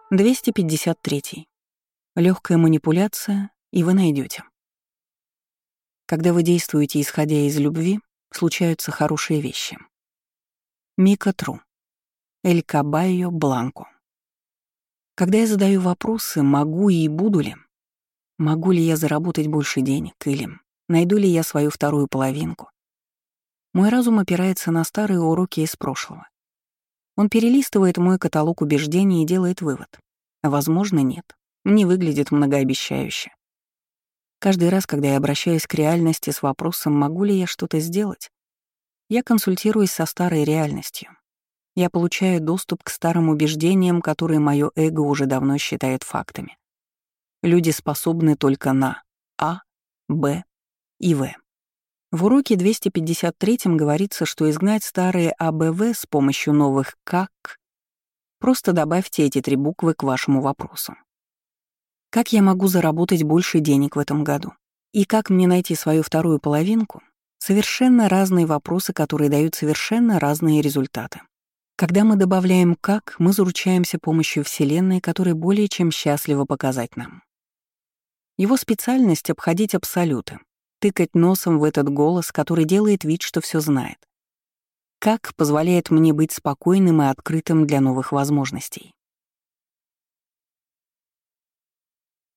253. Легкая манипуляция, и вы найдете. Когда вы действуете, исходя из любви, случаются хорошие вещи. Мика Тру. Эль Кабайо Бланко. Когда я задаю вопросы, могу и буду ли, могу ли я заработать больше денег или найду ли я свою вторую половинку, мой разум опирается на старые уроки из прошлого. Он перелистывает мой каталог убеждений и делает вывод. Возможно, нет. Не выглядит многообещающе. Каждый раз, когда я обращаюсь к реальности с вопросом, могу ли я что-то сделать, я консультируюсь со старой реальностью. Я получаю доступ к старым убеждениям, которые мое эго уже давно считает фактами. Люди способны только на А, Б и В. В уроке 253 говорится, что изгнать старые АБВ с помощью новых «как». Просто добавьте эти 3 буквы к вашему вопросу. Как я могу заработать больше денег в этом году? И как мне найти свою вторую половинку? Совершенно разные вопросы, которые дают совершенно разные результаты. Когда мы добавляем «как», мы заручаемся помощью Вселенной, которая более чем счастлива показать нам. Его специальность — обходить абсолюты, тыкать носом в этот голос, который делает вид, что все знает. «Как» позволяет мне быть спокойным и открытым для новых возможностей.